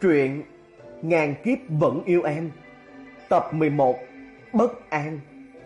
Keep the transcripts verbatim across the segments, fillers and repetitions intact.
Truyện Ngàn Kiếp Vẫn Yêu Em, tập mười một, Bất An.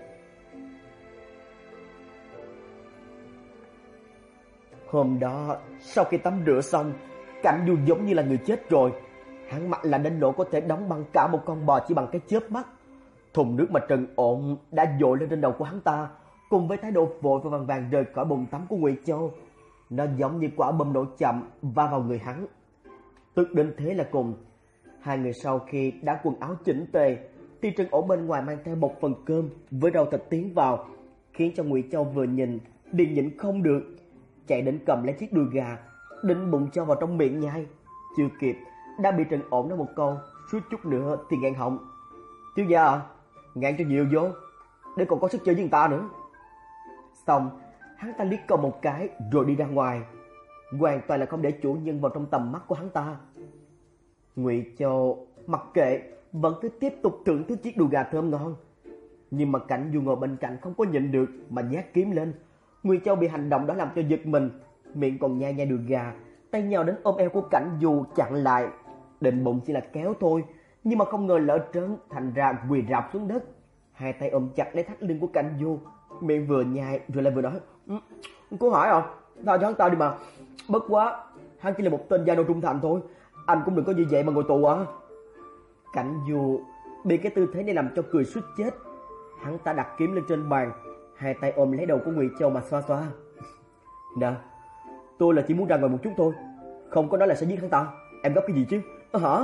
Hôm đó, sau khi tắm rửa xong, Cảnh Du giống như là người chết rồi. Hắn mặt lạnh đến nỗi có thể đóng băng cả một con bò chỉ bằng cái chớp mắt. Thùng nước mà Trần Ổn đã dội lên trên đầu của hắn ta, cùng với thái độ vội và vàng vàng rời khỏi bồn tắm của Ngụy Châu. Nó giống như quả bom nổ chậm va vào người hắn. Tức đến thế là cùng. Hai người sau khi đã quần áo chỉnh tề, thì Trần Ổn bên ngoài mang theo một phần cơm với rau thịt tiến vào, khiến cho Ngụy Châu vừa nhìn liền nhịn không được, chạy đến cầm lấy chiếc đùi gà, định bụng cho vào trong miệng nhai. Chưa kịp đã bị Trần Ổn nói một câu, suýt chút nữa thì nghẹn họng. Thiếu gia à, ngạn cho nhiều vô, để còn có sức chơi với người ta nữa. Xong, hắn ta liếc cậu một cái rồi đi ra ngoài, hoàn toàn là không để chủ nhân vào trong tầm mắt của hắn ta. Ngụy Châu mặc kệ, vẫn cứ tiếp tục thưởng thức chiếc đùi gà thơm ngon. Nhưng mà Cảnh Du ngồi bên cạnh không có nhịn được mà nhát kiếm lên. Ngụy Châu bị hành động đó làm cho giật mình, miệng còn nhai nhai đùi gà, tay nhào đến ôm eo của Cảnh Du chặn lại, định bụng chỉ là kéo thôi, nhưng mà không ngờ lỡ trớn, thành ra quỳ rạp xuống đất, hai tay ôm chặt lấy thắt lưng của Cảnh Du, miệng vừa nhai rồi lại vừa nói: "Cô hỏi à, tha cho hắn ta đi mà. Bất quá, hắn chỉ là một tên gia nô trung thành thôi, anh cũng đừng có như vậy mà ngồi tù à." Cảnh Du bị cái tư thế này làm cho cười suýt chết. Hắn ta đặt kiếm lên trên bàn, hai tay ôm lấy đầu của Ngụy Châu mà xoa xoa. "Nè, tôi là chỉ muốn ra ngoài một chút thôi, không có nói là sẽ giết hắn ta. Em gấp cái gì chứ? À, hả?"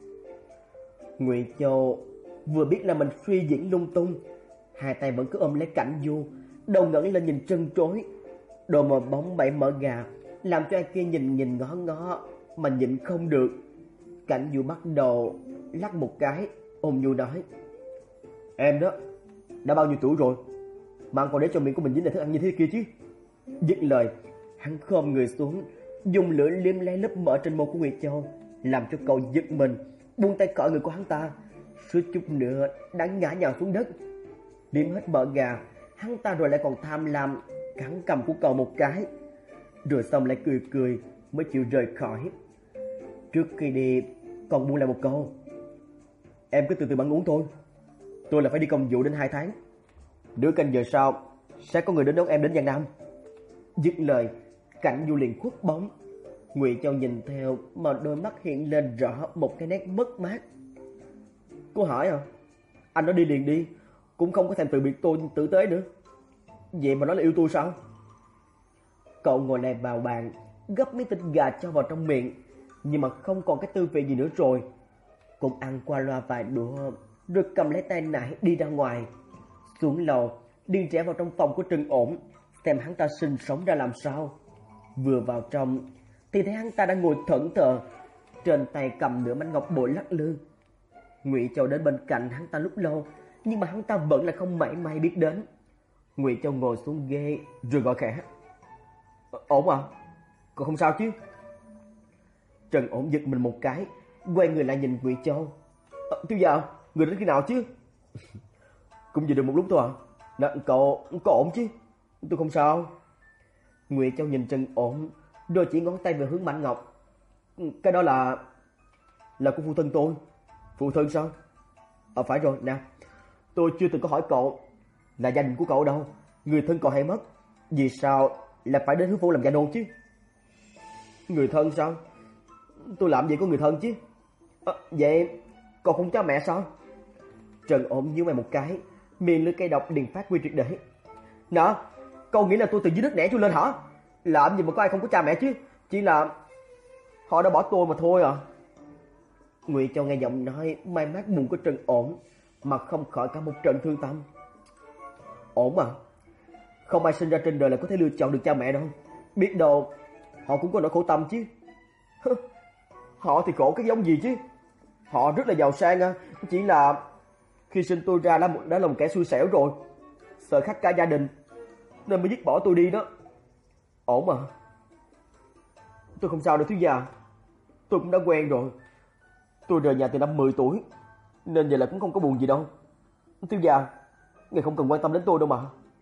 Ngụy Châu vừa biết là mình suy diễn lung tung, hai tay vẫn cứ ôm lấy Cảnh Du, đầu ngẩng lên nhìn trân trối. Đôi môi bóng bẩy mở gà làm cho ai kia nhìn nhìn ngó ngó mà nhịn không được. Cảnh Du bắt đầu lắc một cái, ôm nhu nói: "Em đó, đã bao nhiêu tuổi rồi mà anh còn để cho miệng của mình dính đầy thức ăn như thế kia chứ?" Dứt lời, hắn khom người xuống, dùng lưỡi liếm lấy lớp mỡ trên môi của Ngụy Châu, làm cho cậu giật mình, buông tay khỏi người của hắn ta, suýt chút nữa đã ngã nhào xuống đất. Liếm hết mỡ gà, hắn ta rồi lại còn tham lam cắn cằm của cậu một cái, rồi xong lại cười cười mới chịu rời khỏi. Trước khi đi còn buông lại một câu: "Em cứ từ từ mà uống thôi, tôi là phải đi công vụ đến hai tháng. Nửa canh giờ sau sẽ có người đến đón em đến Giang Nam." Dứt lời, Cảnh Du liền khuất bóng. Ngụy Châu nhìn theo mà đôi mắt hiện lên rõ một cái nét mất mát. "Cô hỏi à, anh nói đi liền đi, cũng không có thèm từ biệt tôi tử tế nữa. Vậy mà nói là yêu tôi sao?" Cậu ngồi lại vào bàn, gấp miếng thịt gà cho vào trong miệng, nhưng mà không còn cái tư vị gì nữa rồi. Cũng ăn qua loa vài đũa, rồi cầm lấy tay nải đi ra ngoài. Xuống lầu, đi rẽ vào trong phòng của Trần Ổn, xem hắn ta sinh sống ra làm sao. Vừa vào trong thì thấy hắn ta đang ngồi thẫn thờ, trên tay cầm nửa bánh ngọc bội lắc lư. Ngụy Châu đến bên cạnh hắn ta lúc lâu, nhưng mà hắn ta vẫn là không mảy may biết đến. Ngụy Châu ngồi xuống ghế rồi gọi khẽ: "Ổn à, cậu không sao chứ?" Trần Ổn giật mình một cái, quay người lại nhìn Ngụy Châu. "Ờ, Thiếu gia, người đến khi nào chứ?" "Cũng vừa được một lúc thôi à. Nè, cậu, cậu ổn chứ?" "Tôi không sao." Ngụy Châu nhìn Trần Ổn, rồi chỉ ngón tay về hướng mảnh ngọc. "Cái đó là... là của phụ thân tôi." "Phụ thân sao?" "Ờ phải rồi, nè, tôi chưa từng có hỏi cậu là gia đình của cậu đâu, người thân cậu hay mất, vì sao là phải đến Hứa Phủ làm gia nô chứ?" "Người thân sao? Tôi làm gì có người thân chứ." À, "vậy cậu không cha mẹ sao?" Trần Ổn nhíu mày một cái, miệng lưỡi cây độc liền phát huy triệt để. "Nè, cậu nghĩ là tôi từ dưới đất nẻ chui lên hả? Làm gì mà có ai không có cha mẹ chứ, chỉ là họ đã bỏ tôi mà thôi à." Ngụy Châu nghe giọng nói mai mát buồn của Trần Ổn mà không khỏi cả một trận thương tâm. "Ổn à, không ai sinh ra trên đời là có thể lựa chọn được cha mẹ đâu, biết đâu họ cũng có nỗi khổ tâm chứ." "Họ thì khổ cái giống gì chứ, họ rất là giàu sang à, chỉ là khi sinh tôi ra đã, đã là một kẻ xui xẻo rồi, sợ khắc cả gia đình nên mới dứt bỏ tôi đi đó." "Ổn mà, tôi không sao đâu thiếu gia, tôi cũng đã quen rồi. Tôi rời nhà từ năm mười tuổi, nên giờ là cũng không có buồn gì đâu. Thiếu gia, ngài không cần quan tâm đến tôi đâu mà."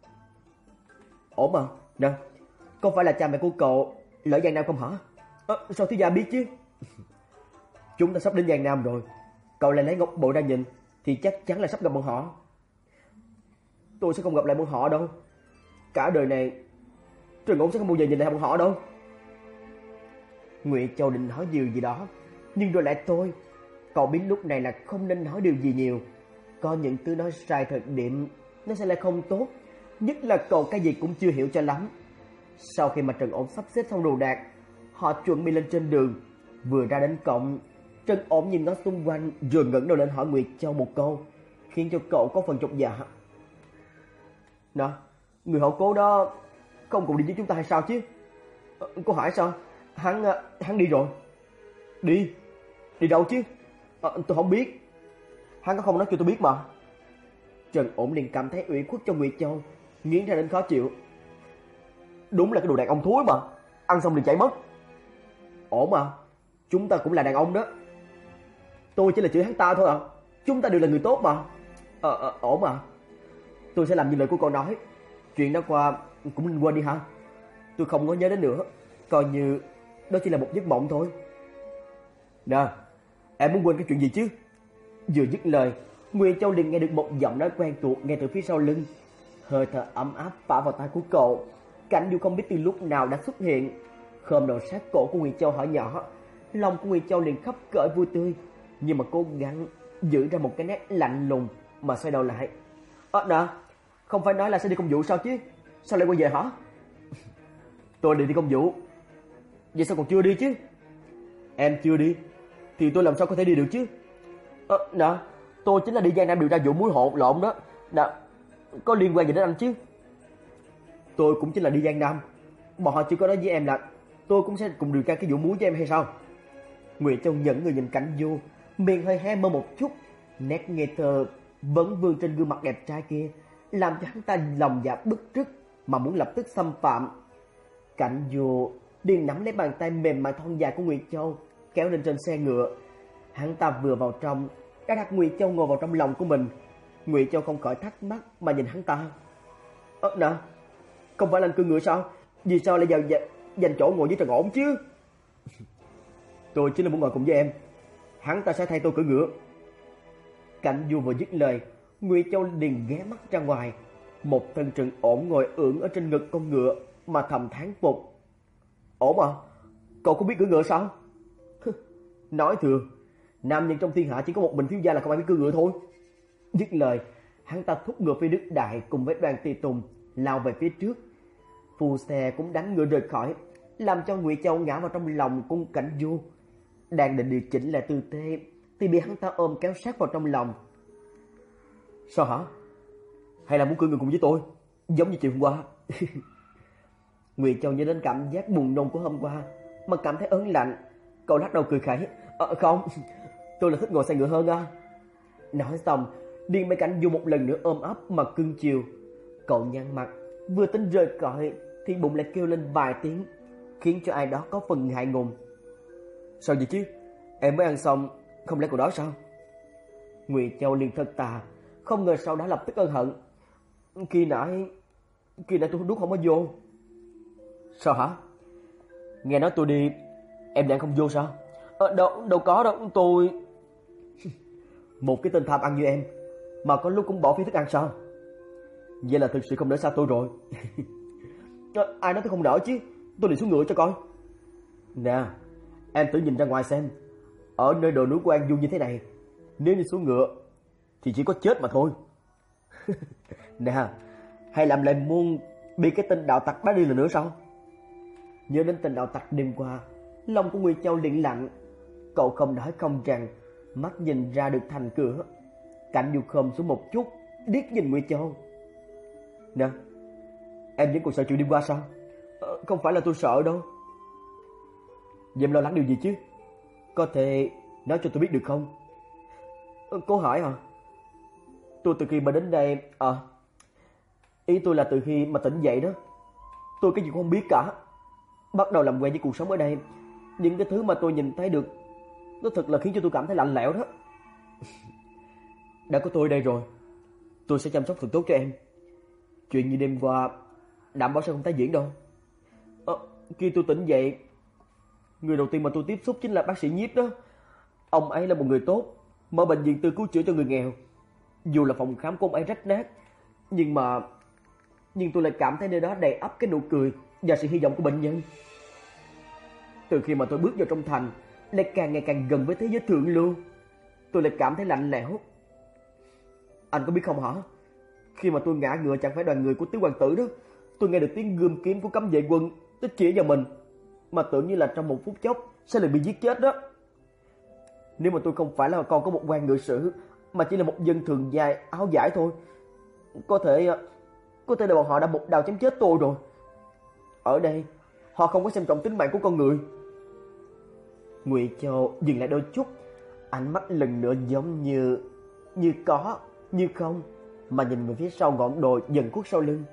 "Ổn mà, nè, không phải là cha mẹ của cậu lỡ Giang Nam không hả?" À, "sao thiếu gia biết chứ?" chúng ta sắp đến Giang Nam rồi. Cậu lại lấy ngọc bội ra nhìn thì chắc chắn là sắp gặp bọn họ. Tôi sẽ không gặp lại bọn họ đâu. Cả đời này Trần Ổn sẽ không bao giờ nhìn lại bọn họ đâu. Ngụy Châu định nói điều gì đó, nhưng rồi lại thôi. Cậu biết lúc này là không nên nói điều gì nhiều. Có những thứ nói sai thời điểm nó sẽ lại không tốt. Nhất là cậu cái gì cũng chưa hiểu cho lắm. Sau khi mà Trần Ổn sắp xếp xong đồ đạc, họ chuẩn bị lên trên đường. Vừa ra đến cổng, Trần Ổn nhìn nó xung quanh rồi ngẩng đầu lên hỏi Nguyệt Châu một câu, khiến cho cậu có phần chột dạ. Nè, người hậu cố đó không cùng đi với chúng ta hay sao chứ? Ờ, cô hỏi sao? Hắn hắn đi rồi. Đi? Đi đâu chứ? Ờ, tôi không biết. Hắn có không nói cho tôi biết mà. Trần Ổn liền cảm thấy ủy khuất cho Nguyệt Châu, nghiến ra đến khó chịu. Đúng là cái đồ đàn ông thúi mà, ăn xong liền chạy mất. Ổn mà, chúng ta cũng là đàn ông đó. Tôi chỉ là chửi hắn ta thôi à. Chúng ta đều là người tốt mà. Ờ, ờ ổn mà. Tôi sẽ làm như lời của cậu nói. Chuyện đã qua cũng nên quên đi hả? Tôi không có nhớ đến nữa. Coi như đó chỉ là một giấc mộng thôi. Nè, em muốn quên cái chuyện gì chứ? Vừa dứt lời, Nguyên Châu liền nghe được một giọng nói quen thuộc nghe từ phía sau lưng. Hơi thở ấm áp phả vào tai của cậu. Cảnh Du không biết từ lúc nào đã xuất hiện, khom đầu sát cổ của Nguyên Châu hỏi nhỏ. Lòng của Nguyên Châu liền khắp cởi vui tươi, nhưng mà cố gắng giữ ra một cái nét lạnh lùng mà xoay đầu lại. Ơ nè, không phải nói là sẽ đi công vụ sao chứ? Sao lại quay về hả? Tôi định đi công vụ. Vậy sao còn chưa đi chứ? Em chưa đi thì tôi làm sao có thể đi được chứ? Ơ nè, tôi chính là đi Giang Nam điều tra vụ muối hột lộn đó. Nè, có liên quan gì đến anh chứ? Tôi cũng chính là đi Giang Nam. Bọn họ chưa có nói với em là tôi cũng sẽ cùng điều tra cái vụ muối với em hay sao? Nguyệt Châu nhẫn người nhìn Cảnh Du, miệng hơi hé mơ một chút, nét ngây thơ vẫn vương trên gương mặt đẹp trai kia, làm cho hắn ta lòng dạ bức rứt mà muốn lập tức xâm phạm. Cảnh Du liền nắm lấy bàn tay mềm mại thon dài của Nguyệt Châu, kéo lên trên xe ngựa. Hắn ta vừa vào trong đã đặt Nguyệt Châu ngồi vào trong lòng của mình. Nguyệt Châu không khỏi thắc mắc mà nhìn hắn ta. Ơ nè, không phải là anh cưỡi ngựa sao? Vì sao lại vào dành chỗ ngồi với Trần Ổn chứ? Tôi chính là muốn ngồi cùng với em. Hắn ta sẽ thay tôi cưỡi ngựa. Cảnh Du vừa dứt lời, Nguyệt Châu liền ghé mắt ra ngoài. Một thân Trần Ổn ngồi ưỡn ở trên ngực con ngựa mà thầm thán phục. Ổn à, cậu cũng biết cưỡi ngựa sao? Nói thừa, nam nhân trong thiên hạ chỉ có một mình thiếu gia là không ai biết cưỡi ngựa thôi. Dứt lời, hắn ta thúc ngựa phi nước đại cùng với đoàn tùy tùng lao về phía trước. Phu xe cũng đánh ngựa rời khỏi, làm cho Nguyệt Châu ngã vào trong lòng cung Cảnh Du. Đang định điều chỉnh lại tư thế thì bị hắn ta ôm kéo sát vào trong lòng. Sao hả? Hay là muốn cưỡi ngựa cùng với tôi, giống như chiều hôm qua? Nguyệt Châu nhớ đến cảm giác buồn nôn của hôm qua mà cảm thấy ớn lạnh. Cậu lắc đầu cười khẩy. Ờ không, tôi là thích ngồi xe ngựa hơn à. Nói xong, điên mấy Cảnh Du một lần nữa ôm ấp mà cưng chiều. Cậu nhăn mặt, vừa tính rời cõi thì bụng lại kêu lên vài tiếng, khiến cho ai đó có phần ngại ngùng. Sao vậy chứ? Em mới ăn xong, không lẽ cậu đói sao? Nguyệt Châu liền thật tà, không ngờ sau đó lập tức ân hận. Khi nãy, khi nãy tôi nuốt không có vô. Sao hả? Nghe nói tôi đi, em lại không vô sao? Ờ, đâu, đâu có đâu, tôi... Một cái tên tham ăn như em, mà có lúc cũng bỏ phí thức ăn sao? Vậy là thực sự không đỡ xa tôi rồi. À, ai nói tôi không đỡ chứ? Tôi đi xuống ngựa cho coi. Nè, em tự nhìn ra ngoài xem. Ở nơi đồi núi của An Du như thế này, nếu đi xuống ngựa thì chỉ có chết mà thôi. Nè, hay làm lại muốn bị cái tên đạo tặc bắt đi lần nữa sao? Nhớ đến tên đạo tặc đêm qua, lòng của Nguyệt Châu liền lạnh. Cậu không nói không rằng, mắt nhìn ra được thành cửa. Cảnh Du khom xuống một chút, điếc nhìn Nguyệt Châu. Nè, em vẫn còn sợ chuyện đêm qua sao? Ờ, không phải là tôi sợ đâu. Vậy em lo lắng điều gì chứ? Có thể nói cho tôi biết được không? Ờ, cô hỏi hả? Tôi từ khi mà đến đây... À, ý tôi là từ khi mà tỉnh dậy đó, tôi cái gì cũng không biết cả. Bắt đầu làm quen với cuộc sống ở đây, những cái thứ mà tôi nhìn thấy được, nó thật là khiến cho tôi cảm thấy lạnh lẽo đó. Đã có tôi đây rồi, tôi sẽ chăm sóc thật tốt cho em. Chuyện như đêm qua đảm bảo sẽ không tái diễn đâu. Ờ, khi tôi tỉnh dậy, người đầu tiên mà tôi tiếp xúc chính là bác sĩ Nhiếp đó. Ông ấy là một người tốt, mở bệnh viện tư cứu chữa cho người nghèo. Dù là phòng khám của ông ấy rách nát, nhưng mà nhưng tôi lại cảm thấy nơi đó đầy ắp cái nụ cười và sự hy vọng của bệnh nhân. Từ khi mà tôi bước vào trong thành, lại càng ngày càng gần với thế giới thượng lưu, tôi lại cảm thấy lạnh lẽo. Anh có biết không hả? Khi mà tôi ngã ngựa chẳng phải đoàn người của tứ hoàng tử đó, tôi nghe được tiếng gươm kiếm của cấm vệ quân tích chĩa vào mình, mà tưởng như là trong một phút chốc sẽ lại bị giết chết đó. Nếu mà tôi không phải là con của một quan ngự sử, mà chỉ là một dân thường dài áo vải thôi, có thể có thể là bọn họ đã một đao chém chết tôi rồi. Ở đây họ không có xem trọng tính mạng của con người. Ngụy Châu dừng lại đôi chút, ánh mắt lần nữa giống như như có như không mà nhìn về phía sau ngọn đồi dần khuất sau lưng.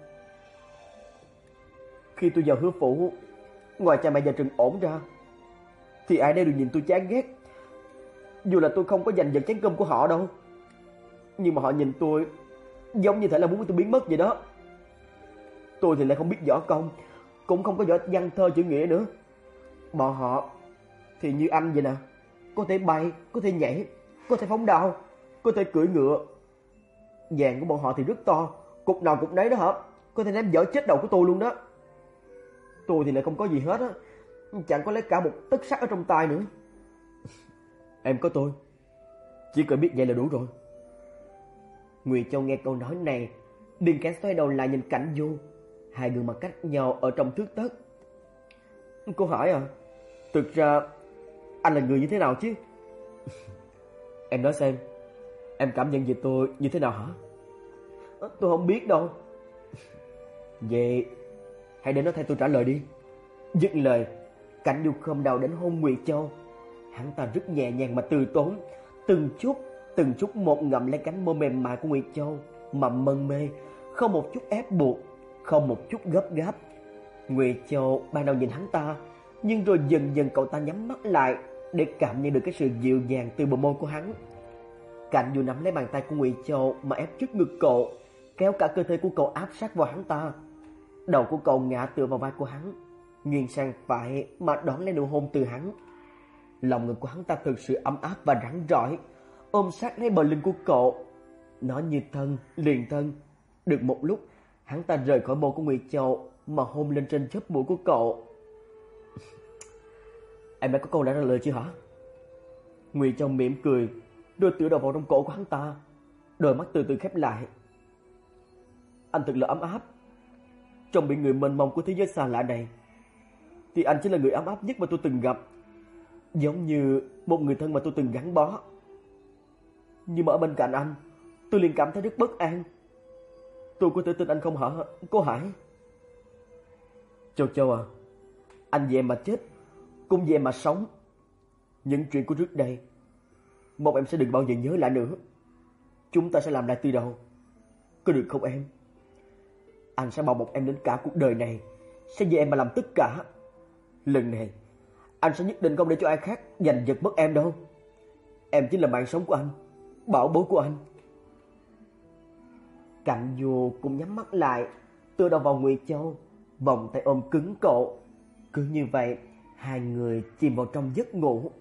Khi tôi vào Hứa phủ, ngoài cha mẹ và Trừng Ổn ra, thì ai đây đều nhìn tôi chán ghét. Dù là tôi không có giành giật chén cơm của họ đâu, nhưng mà họ nhìn tôi giống như thể là muốn tôi biến mất vậy đó. Tôi thì lại không biết võ công, cũng không có giỏi văn thơ chữ nghĩa nữa. Bọn họ thì như anh vậy nè, có thể bay, có thể nhảy, có thể phóng đao, có thể cưỡi ngựa. Vàng của bọn họ thì rất to, cục nào cục nấy đó hả, có thể ném vỡ chết đầu của tôi luôn đó. Tôi thì lại không có gì hết á, chẳng có lấy cả một tấc sắt ở trong tay nữa. Em có tôi, chỉ cần biết vậy là đủ rồi. Ngụy Châu nghe câu nói này, liền kẽ xoay đầu lại nhìn Cảnh Du. Hai người mặt cách nhau ở trong thước tấc. Cô hỏi à, thực ra anh là người như thế nào chứ? Em nói xem, em cảm nhận về tôi như thế nào hả? Tôi không biết đâu. Vậy hãy để nó thay tôi trả lời đi. Dứt lời, Cảnh Du khom đầu đến hôn Ngụy Châu. Hắn ta rất nhẹ nhàng mà từ tốn, từng chút từng chút một ngậm lấy cánh môi mềm mại của Ngụy Châu mà mân mê, không một chút ép buộc, không một chút gấp gáp. Ngụy Châu ban đầu nhìn hắn ta, nhưng rồi dần dần cậu ta nhắm mắt lại để cảm nhận được cái sự dịu dàng từ bờ môi của hắn. Cảnh Du nắm lấy bàn tay của Ngụy Châu mà ép trước ngực cậu, kéo cả cơ thể của cậu áp sát vào hắn ta. Đầu của cậu ngã tựa vào vai của hắn, nghiêng sang phải mà đón lấy nụ hôn từ hắn. Lòng ngực của hắn ta thực sự ấm áp và rắn rỏi, ôm sát lấy bờ lưng của cậu. Nó như thân liền thân. Được một lúc, hắn ta rời khỏi môi của Ngụy Châu mà hôn lên trên chóp mũi của cậu. Em đã có câu trả lời chưa hả? Ngụy Châu mỉm cười, đưa tựa đầu vào trong cổ của hắn ta, đôi mắt từ từ khép lại. Anh thật là ấm áp. Trong biển người mênh mông của thế giới xa lạ này, thì anh chính là người ấm áp nhất mà tôi từng gặp, giống như một người thân mà tôi từng gắn bó. Nhưng mà ở bên cạnh anh, tôi liền cảm thấy rất bất an. Tôi có thể tin anh không hả, cô Hải? Châu Châu à, anh vì em mà chết, cũng vì em mà sống. Những chuyện của trước đây, mong em sẽ đừng bao giờ nhớ lại nữa. Chúng ta sẽ làm lại từ đầu, có được không em? Anh sẽ bảo bọc em đến cả cuộc đời này, sẽ vì em mà làm tất cả. Lần này, anh sẽ nhất định không để cho ai khác giành giật mất em đâu. Em chính là mạng sống của anh, bảo bối của anh. Cảnh Du cũng nhắm mắt lại, tựa đầu vào Ngụy Châu, vòng tay ôm cứng cậu. Cứ như vậy, hai người chìm vào trong giấc ngủ.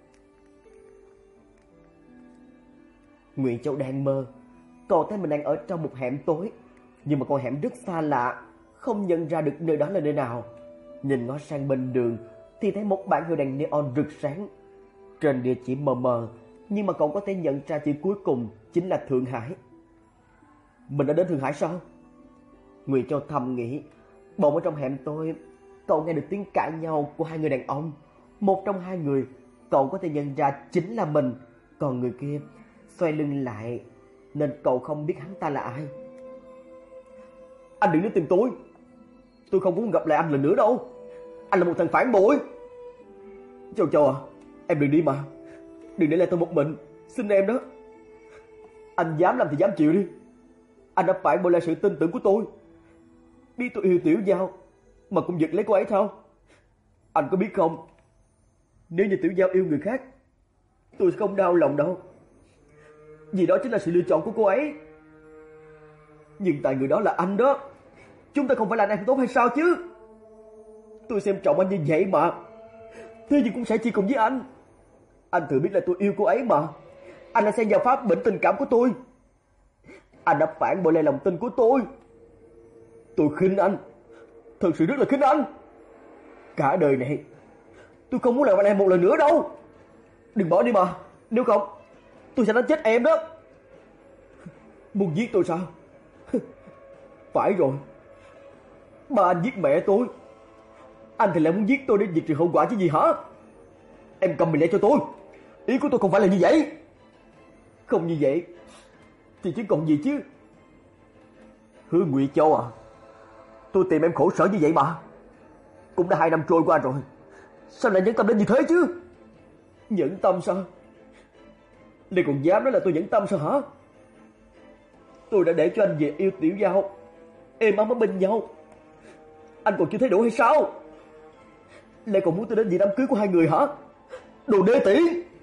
Ngụy Châu đang mơ, cậu thấy mình đang ở trong một hẻm tối, nhưng mà con hẻm rất xa lạ, không nhận ra được nơi đó là nơi nào. Nhìn ngó sang bên đường thì thấy một bảng hiệu đèn neon rực sáng. Trên địa chỉ mờ mờ, nhưng mà cậu có thể nhận ra chữ cuối cùng chính là Thượng Hải. Mình đã đến Thượng Hải sao? Ngụy Châu thầm nghĩ. Bỗng ở trong hẻm tối, cậu nghe được tiếng cãi nhau của hai người đàn ông. Một trong hai người cậu có thể nhận ra chính là mình, còn người kia xoay lưng lại nên cậu không biết hắn ta là ai. Anh đừng đến tìm tôi, tôi không muốn gặp lại anh lần nữa đâu. Anh là một thằng phản bội. Châu Châu à, em đừng đi mà, đừng để lại tôi một mình, xin em đó. Anh dám làm thì dám chịu đi. Anh đã phản bội lại sự tin tưởng của tôi. Biết tôi yêu Tiểu Giao mà cũng giật lấy cô ấy sao? Anh có biết không, nếu như Tiểu Giao yêu người khác, tôi sẽ không đau lòng đâu, vì đó chính là sự lựa chọn của cô ấy. Nhưng tại người đó là anh đó, chúng ta không phải là anh em tốt hay sao chứ? Tôi xem trọng anh như vậy mà, thế nhưng cũng sẽ chỉ cùng với anh. Anh tự biết là tôi yêu cô ấy mà. Anh đã xen vào phá bệnh tình cảm của tôi. Anh đã phản bội lại lòng tin của tôi. Tôi khinh anh, thật sự rất là khinh anh. Cả đời này tôi không muốn làm anh em một lần nữa đâu. Đừng bỏ đi mà, nếu không tôi sẽ đánh chết em đó. Muốn giết tôi sao? Phải rồi, ba anh giết mẹ tôi, anh thì lại muốn giết tôi để diệt trừ hậu quả chứ gì hả? Em cầm mình lại cho tôi. Ý của tôi không phải là như vậy. Không như vậy thì chứ còn gì chứ. Hứa Ngụy Châu à, tôi tìm em khổ sở như vậy mà. Cũng đã hai năm trôi qua rồi, sao lại nhẫn tâm đến như thế chứ? Nhẫn tâm sao? Đây còn dám nói là tôi nhẫn tâm sao hả? Tôi đã để cho anh về yêu Tiểu Giao, êm ấm ở bên nhau, anh còn chưa thấy đủ hay sao? Lại còn muốn tôi đến dự đám cưới của hai người hả? Đồ đê tiện!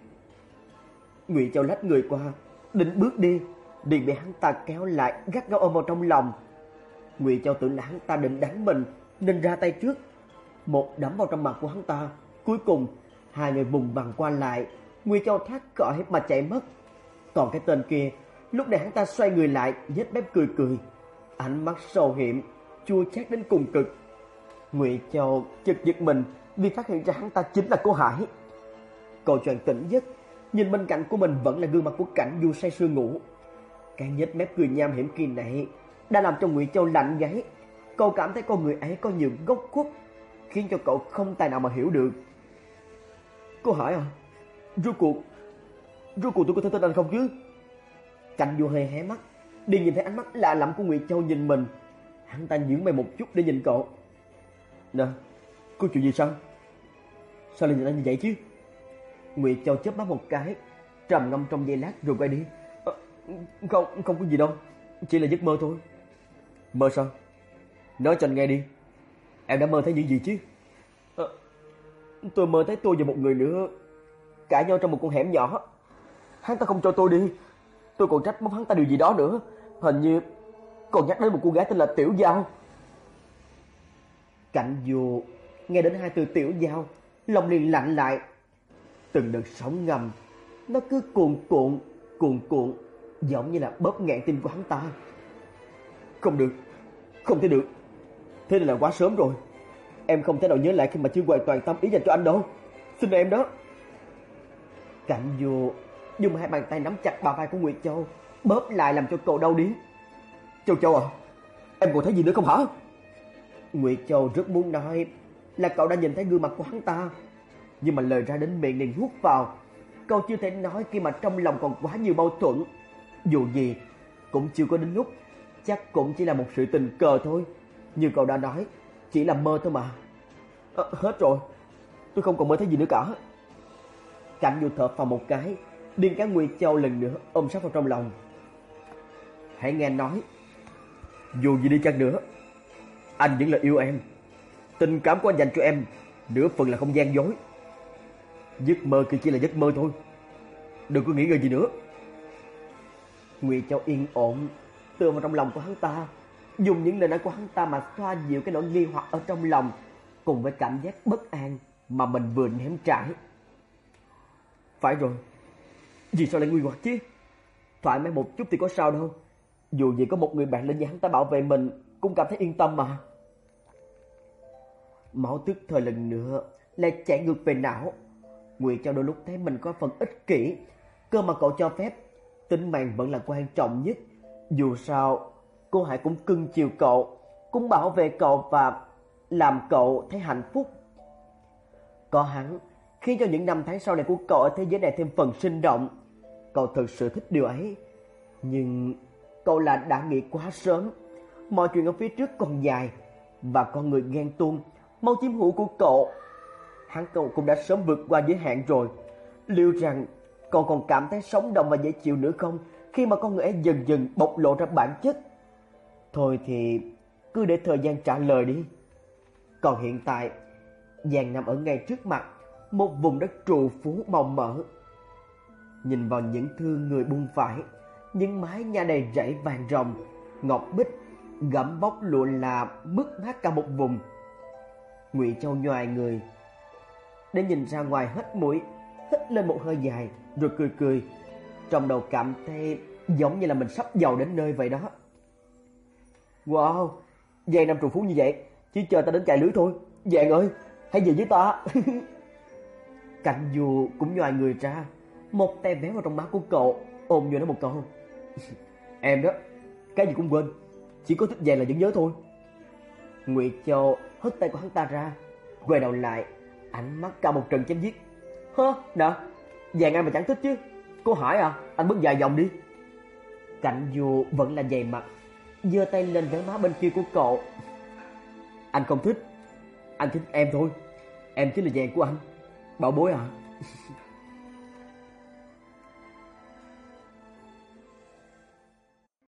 Ngụy Châu lách người qua, định bước đi, liền bị hắn ta kéo lại, gắt gao ôm vào trong lòng. Ngụy Châu tưởng là hắn ta định đánh mình nên ra tay trước, một đấm vào trong mặt của hắn ta. Cuối cùng hai người vùng vằng qua lại, Ngụy Châu thoát khỏi mà chạy mất. Còn cái tên kia, lúc này hắn ta xoay người lại, nhếch mép cười cười, ánh mắt sâu hiểm, chua chát đến cùng cực. Ngụy Châu chợt giật mình vì phát hiện ra hắn ta chính là Cố Hải. Cậu choàng tỉnh giấc, nhìn bên cạnh của mình vẫn là gương mặt của Cảnh Du say sưa ngủ. Cái nhếch mép cười nham hiểm kỳ này đã làm cho Ngụy Châu lạnh gáy. Cậu cảm thấy con người ấy có nhiều góc khuất, khiến cho cậu không tài nào mà hiểu được. Cố Hải à, rốt cuộc rốt cuộc tôi có thể tin anh không chứ? Cảnh Du hơi hé mắt, đi nhìn thấy ánh mắt lạ lẫm của Ngụy Châu nhìn mình. Hắn ta nhướng mày một chút để nhìn cậu. Nè, có chuyện gì sao? Sao lại nhìn anh như vậy chứ? Ngụy Châu chớp mắt một cái, trầm ngâm trong giây lát rồi quay đi. À, không, không có gì đâu, chỉ là giấc mơ thôi. Mơ sao? Nói cho anh nghe đi. Em đã mơ thấy những gì chứ? À, tôi mơ thấy tôi và một người nữa cãi nhau trong một con hẻm nhỏ. Hắn ta không cho tôi đi, tôi còn trách móc hắn ta điều gì đó nữa. Hình như còn nhắc đến một cô gái tên là Tiểu Giao. Cảnh Du nghe đến hai từ Tiểu Giao, lòng liền lạnh lại. Từng đợt sóng ngầm nó cứ cuồn cuộn cuồn cuộn, giống như là bóp nghẹn tim của hắn ta. Không được, không thể được. Thế này là quá sớm rồi. Em không thể nào nhớ lại khi mà chưa hoàn toàn tâm ý dành cho anh đâu. Xin em đó. Cảnh Du dùng hai bàn tay nắm chặt bả vai của Nguyệt Châu, bóp lại làm cho cậu đau điếng. Châu Châu à, em còn thấy gì nữa không hả? Nguyệt Châu rất muốn nói là cậu đã nhìn thấy gương mặt của hắn ta, nhưng mà lời ra đến miệng liền nuốt vào. Cậu chưa thể nói khi mà trong lòng còn quá nhiều mâu thuẫn. Dù gì cũng chưa có đến lúc, chắc cũng chỉ là một sự tình cờ thôi. Như cậu đã nói, chỉ là mơ thôi mà. À, hết rồi, tôi không còn mơ thấy gì nữa cả. Cảnh Du thở phào một cái, điên cả Nguyệt Châu lần nữa ôm sát vào trong lòng. Hãy nghe anh nói, dù gì đi chăng nữa, anh vẫn là yêu em. Tình cảm của anh dành cho em nửa phần là không gian dối. Giấc mơ kia chỉ là giấc mơ thôi, đừng có nghĩ ngợi gì nữa. Nguyệt Châu yên ổn tựa vào trong lòng của hắn ta, dùng những lời nói của hắn ta mà xoa dịu cái nỗi nghi hoặc ở trong lòng, cùng với cảm giác bất an mà mình vừa ném trải. Phải rồi, vì sao lại nguy hoặc chứ? Thoải mái một chút thì có sao đâu. Dù gì có một người bạn lên nhà hắn ta bảo vệ mình, cũng cảm thấy yên tâm mà. Máu tức thời lần nữa lại chạy ngược về não. Nguyệt Châu đôi lúc thấy mình có phần ích kỷ, cơ mà cậu cho phép, tính mạng vẫn là quan trọng nhất. Dù sao cô Hải cũng cưng chiều cậu, cũng bảo vệ cậu và làm cậu thấy hạnh phúc. Có hắn khiến cho những năm tháng sau này của cậu ở thế giới này thêm phần sinh động. Cậu thực sự thích điều ấy, nhưng cậu là đã nghĩ quá sớm. Mọi chuyện ở phía trước còn dài, và con người ghen tuông mau chiếm hữu của cậu, hắn cậu cũng đã sớm vượt qua giới hạn rồi. Liệu rằng cậu còn cảm thấy sống động và dễ chịu nữa không, khi mà con người ấy dần dần bộc lộ ra bản chất? Thôi thì cứ để thời gian trả lời đi. Còn hiện tại, Giang nằm ở ngay trước mặt, một vùng đất trù phú màu mỡ. Nhìn vào những thương người buông vải, những mái nhà đầy rẫy vàng rồng, ngọc bích, gấm bóc lụa là mướt mát cả một vùng. Ngụy Châu nhoài người để nhìn ra ngoài hết mũi, hít lên một hơi dài rồi cười cười. Trong đầu cảm thấy giống như là mình sắp giàu đến nơi vậy đó. Wow, Giang năm trù phú như vậy, chỉ chờ ta đến cài lưới thôi. Giang ơi, hãy về với ta. Cảnh Du cũng nhoài người ra, một tay véo vào trong má của cậu, ôm vô nó một câu. Em đó, cái gì cũng quên, chỉ có thích Giang là vẫn nhớ thôi. Nguyệt Châu hất tay của hắn ta ra, quay đầu lại, ánh mắt cao một trận chém giết. Hơ, nè, Giang ai mà chẳng thích chứ. Cô hỏi à, anh bước dài dòng đi. Cảnh Du vẫn là dày mặt, giơ tay lên véo má bên kia của cậu. Anh không thích, anh thích em thôi. Em chính là Giang của anh, bảo bối à.